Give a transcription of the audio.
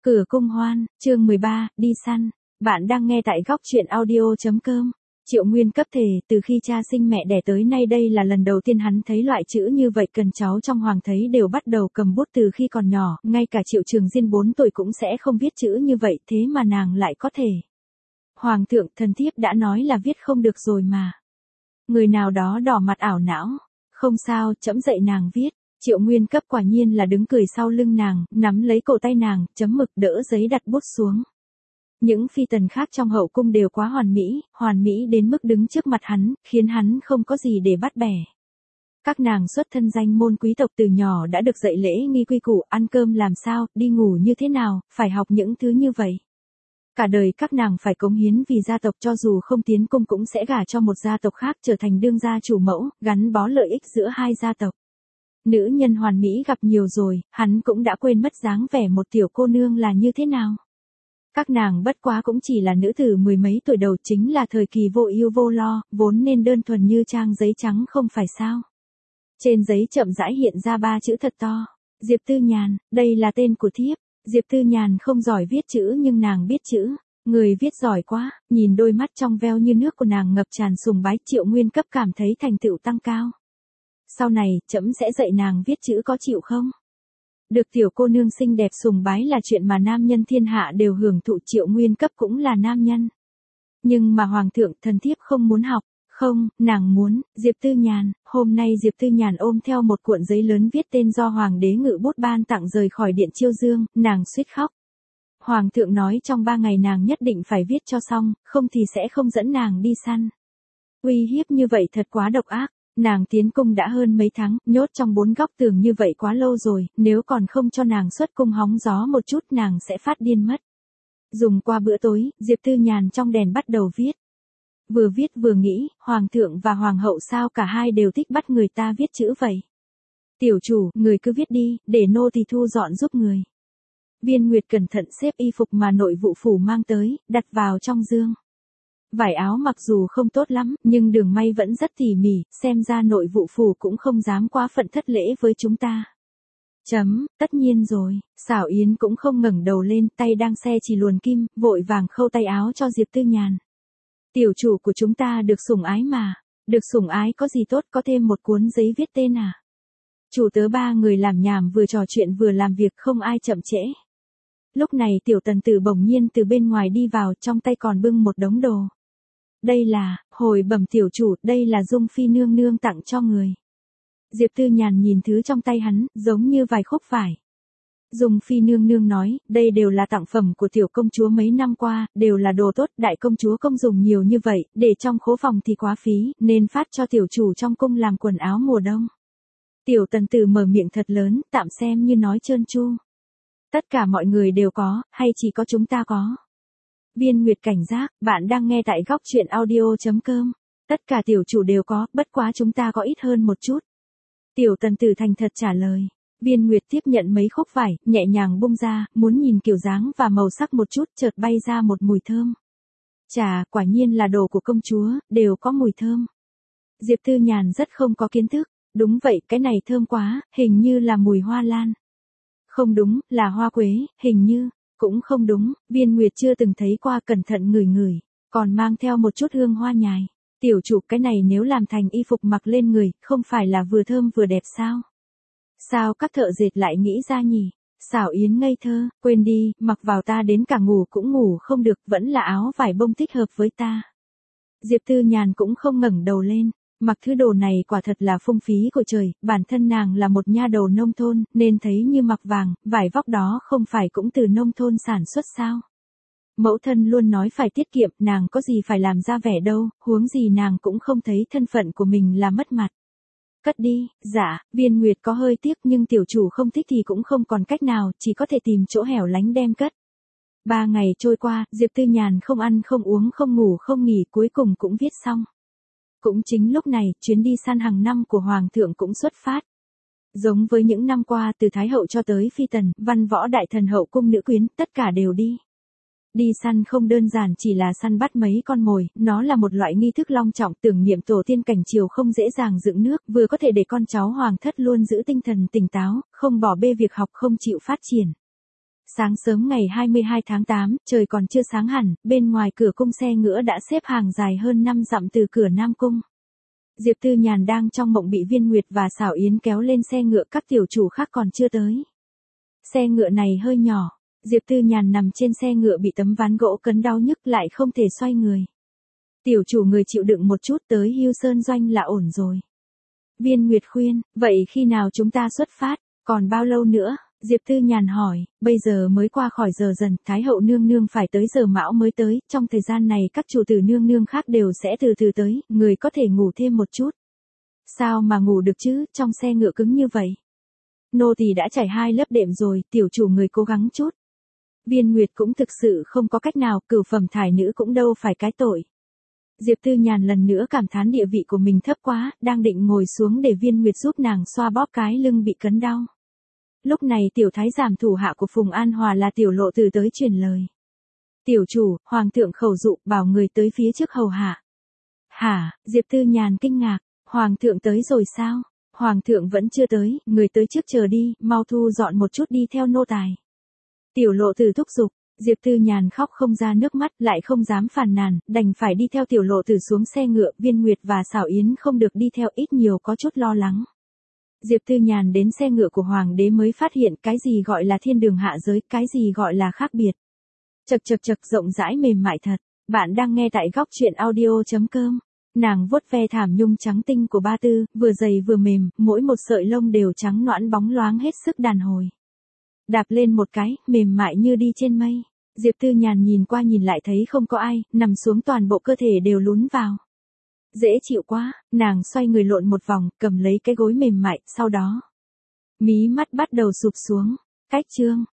Cửa cung hoan, chương 13, đi săn. Bạn đang nghe tại góc truyện audio.com. Triệu Nguyên cấp thể, từ khi cha sinh mẹ đẻ tới nay đây là lần đầu tiên hắn thấy loại chữ như vậy, cần cháu trong hoàng thấy đều bắt đầu cầm bút từ khi còn nhỏ, ngay cả Triệu Trường Diên 4 tuổi cũng sẽ không viết chữ như vậy, thế mà nàng lại có thể. Hoàng thượng, thần thiếp đã nói là viết không được rồi mà. Người nào đó đỏ mặt ảo não. Không sao, trẫm dạy nàng viết. Triệu Nguyên cấp quả nhiên là đứng cười sau lưng nàng, nắm lấy cổ tay nàng, chấm mực đỡ giấy đặt bút xuống. Những phi tần khác trong hậu cung đều quá hoàn mỹ đến mức đứng trước mặt hắn, khiến hắn không có gì để bắt bẻ. Các nàng xuất thân danh môn quý tộc từ nhỏ đã được dạy lễ nghi quy củ, ăn cơm làm sao, đi ngủ như thế nào, phải học những thứ như vậy. Cả đời các nàng phải cống hiến vì gia tộc, cho dù không tiến cung cũng sẽ gả cho một gia tộc khác, trở thành đương gia chủ mẫu, gắn bó lợi ích giữa hai gia tộc. Nữ nhân hoàn mỹ gặp nhiều rồi, hắn cũng đã quên mất dáng vẻ một tiểu cô nương là như thế nào. Các nàng bất quá cũng chỉ là nữ tử mười mấy tuổi đầu, chính là thời kỳ vô ưu vô lo, vốn nên đơn thuần như trang giấy trắng không phải sao. Trên giấy chậm rãi hiện ra 3 chữ thật to. Diệp Tư Nhàn, đây là tên của thiếp. Diệp Tư Nhàn không giỏi viết chữ nhưng nàng biết chữ. Người viết giỏi quá, nhìn đôi mắt trong veo như nước của nàng ngập tràn sùng bái. Triệu Nguyên cấp cảm thấy thành tựu tăng cao. Sau này, trẫm sẽ dạy nàng viết chữ, có chịu không? Được tiểu cô nương xinh đẹp sùng bái là chuyện mà nam nhân thiên hạ đều hưởng thụ, Triệu Nguyên cấp cũng là nam nhân. Nhưng mà hoàng thượng, thần thiếp không muốn học. Không, nàng muốn. Diệp Tư Nhàn, hôm nay Diệp Tư Nhàn ôm theo một cuộn giấy lớn viết tên do hoàng đế ngự bút ban tặng rời khỏi điện Chiêu Dương, nàng suýt khóc. Hoàng thượng nói trong 3 ngày nàng nhất định phải viết cho xong, không thì sẽ không dẫn nàng đi săn. Uy hiếp như vậy thật quá độc ác. Nàng tiến cung đã hơn mấy tháng, nhốt trong 4 góc tường như vậy quá lâu rồi, nếu còn không cho nàng xuất cung hóng gió một chút nàng sẽ phát điên mất. Dùng qua bữa tối, Diệp Tư Nhàn trong đèn bắt đầu viết. Vừa viết vừa nghĩ, hoàng thượng và hoàng hậu sao cả hai đều thích bắt người ta viết chữ vậy. Tiểu chủ, người cứ viết đi, để nô tỳ thu dọn giúp người. Viên Nguyệt cẩn thận xếp y phục mà nội vụ phủ mang tới, đặt vào trong dương. Vải áo mặc dù không tốt lắm, nhưng đường may vẫn rất tỉ mỉ, xem ra nội vụ phủ cũng không dám quá phận thất lễ với chúng ta. Tất nhiên rồi, Xảo Yến cũng không ngẩng đầu lên, tay đang xe chỉ luồn kim, vội vàng khâu tay áo cho Diệp Tư Nhàn. Tiểu chủ của chúng ta được sủng ái mà, được sủng ái có gì tốt, có thêm một cuốn giấy viết tên à. Chủ tớ 3 người làm nhảm vừa trò chuyện vừa làm việc, không ai chậm trễ. Lúc này tiểu tần tử bỗng nhiên từ bên ngoài đi vào, trong tay còn bưng một đống đồ. Đây là, hồi bẩm tiểu chủ, đây là Dung Phi nương nương tặng cho người. Diệp Tư Nhàn nhìn thứ trong tay hắn, giống như vài khúc vải. Dung Phi nương nương nói, đây đều là tặng phẩm của tiểu công chúa mấy năm qua, đều là đồ tốt, đại công chúa không dùng nhiều như vậy, để trong khố phòng thì quá phí, nên phát cho tiểu chủ trong cung làm quần áo mùa đông. Tiểu tần tử mở miệng thật lớn, tạm xem như nói trơn tru. Tất cả mọi người đều có, hay chỉ có chúng ta có? Viên Nguyệt cảnh giác, bạn đang nghe tại góc truyện audio.com. Tất cả tiểu chủ đều có, bất quá chúng ta có ít hơn một chút. Tiểu tần tử thành thật trả lời. Viên Nguyệt tiếp nhận mấy khúc vải, nhẹ nhàng bung ra, muốn nhìn kiểu dáng và màu sắc một chút, chợt bay ra một mùi thơm. Chà, quả nhiên là đồ của công chúa, đều có mùi thơm. Diệp Tư Nhàn rất không có kiến thức. Đúng vậy, cái này thơm quá, hình như là mùi hoa lan. Không đúng, là hoa quế, hình như. Cũng không đúng, Viên Nguyệt chưa từng thấy qua, cẩn thận ngửi ngửi, còn mang theo một chút hương hoa nhài. Tiểu chủ, cái này nếu làm thành y phục mặc lên người, không phải là vừa thơm vừa đẹp sao? Sao các thợ dệt lại nghĩ ra nhỉ? Xảo Yến ngây thơ, quên đi, mặc vào ta đến cả ngủ cũng ngủ không được, vẫn là áo vải bông thích hợp với ta. Diệp Tư Nhàn cũng không ngẩng đầu lên. Mặc thứ đồ này quả thật là phung phí của trời, bản thân nàng là một nha đầu nông thôn, nên thấy như mặc vàng, vải vóc đó không phải cũng từ nông thôn sản xuất sao. Mẫu thân luôn nói phải tiết kiệm, nàng có gì phải làm ra vẻ đâu, huống gì nàng cũng không thấy thân phận của mình là mất mặt. Cất đi, dạ, Viên Nguyệt có hơi tiếc nhưng tiểu chủ không thích thì cũng không còn cách nào, chỉ có thể tìm chỗ hẻo lánh đem cất. 3 ngày trôi qua, Diệp Tư Nhàn không ăn không uống không ngủ không nghỉ, cuối cùng cũng viết xong. Cũng chính lúc này, chuyến đi săn hàng năm của Hoàng thượng cũng xuất phát. Giống với những năm qua, từ Thái hậu cho tới phi tần, văn võ đại thần hậu cung nữ quyến, tất cả đều đi. Đi săn không đơn giản chỉ là săn bắt mấy con mồi, nó là một loại nghi thức long trọng tưởng niệm tổ tiên cảnh triều không dễ dàng dựng nước, vừa có thể để con cháu hoàng thất luôn giữ tinh thần tỉnh táo, không bỏ bê việc học không chịu phát triển. Sáng sớm ngày 22 tháng 8, trời còn chưa sáng hẳn, bên ngoài cửa cung xe ngựa đã xếp hàng dài hơn 5 dặm từ cửa Nam Cung. Diệp Tư Nhàn đang trong mộng bị Viên Nguyệt và Xảo Yến kéo lên xe ngựa, các tiểu chủ khác còn chưa tới. Xe ngựa này hơi nhỏ, Diệp Tư Nhàn nằm trên xe ngựa bị tấm ván gỗ cấn đau nhức lại không thể xoay người. Tiểu chủ người chịu đựng một chút, tới Hưu Sơn Doanh là ổn rồi. Viên Nguyệt khuyên, vậy khi nào chúng ta xuất phát, còn bao lâu nữa? Diệp Tư Nhàn hỏi, bây giờ mới qua khỏi giờ dần, Thái hậu nương nương phải tới giờ mão mới tới, trong thời gian này các chủ tử nương nương khác đều sẽ từ từ tới, người có thể ngủ thêm một chút. Sao mà ngủ được chứ, trong xe ngựa cứng như vậy. Nô tỳ đã trải 2 lớp đệm rồi, tiểu chủ người cố gắng chút. Viên Nguyệt cũng thực sự không có cách nào, cửu phẩm thải nữ cũng đâu phải cái tội. Diệp Tư Nhàn lần nữa cảm thán địa vị của mình thấp quá, đang định ngồi xuống để Viên Nguyệt giúp nàng xoa bóp cái lưng bị cấn đau. Lúc này tiểu thái giám thủ hạ của Phùng An Hòa là Tiểu Lộ Tử tới truyền lời. Tiểu chủ, hoàng thượng khẩu dụ bảo người tới phía trước hầu hạ. Hả, Diệp Tư Nhàn kinh ngạc, hoàng thượng tới rồi sao? Hoàng thượng vẫn chưa tới, người tới trước chờ đi, mau thu dọn một chút đi theo nô tài. Tiểu Lộ Tử thúc giục, Diệp Tư Nhàn khóc không ra nước mắt, lại không dám phàn nàn, đành phải đi theo Tiểu Lộ Tử xuống xe ngựa. Viên Nguyệt và Xảo Yến không được đi theo, ít nhiều có chút lo lắng. Diệp Tư Nhàn đến xe ngựa của hoàng đế mới phát hiện cái gì gọi là thiên đường hạ giới, cái gì gọi là khác biệt. Chật rộng rãi mềm mại thật. Bạn đang nghe tại góc truyện audio.com. Nàng vuốt ve thảm nhung trắng tinh của Ba Tư, vừa dày vừa mềm, mỗi một sợi lông đều trắng nõn bóng loáng hết sức đàn hồi. Đạp lên một cái, mềm mại như đi trên mây. Diệp Tư Nhàn nhìn qua nhìn lại thấy không có ai, nằm xuống toàn bộ cơ thể đều lún vào. Dễ chịu quá, nàng xoay người lộn một vòng, cầm lấy cái gối mềm mại, sau đó. Mí mắt bắt đầu sụp xuống. Cách chương.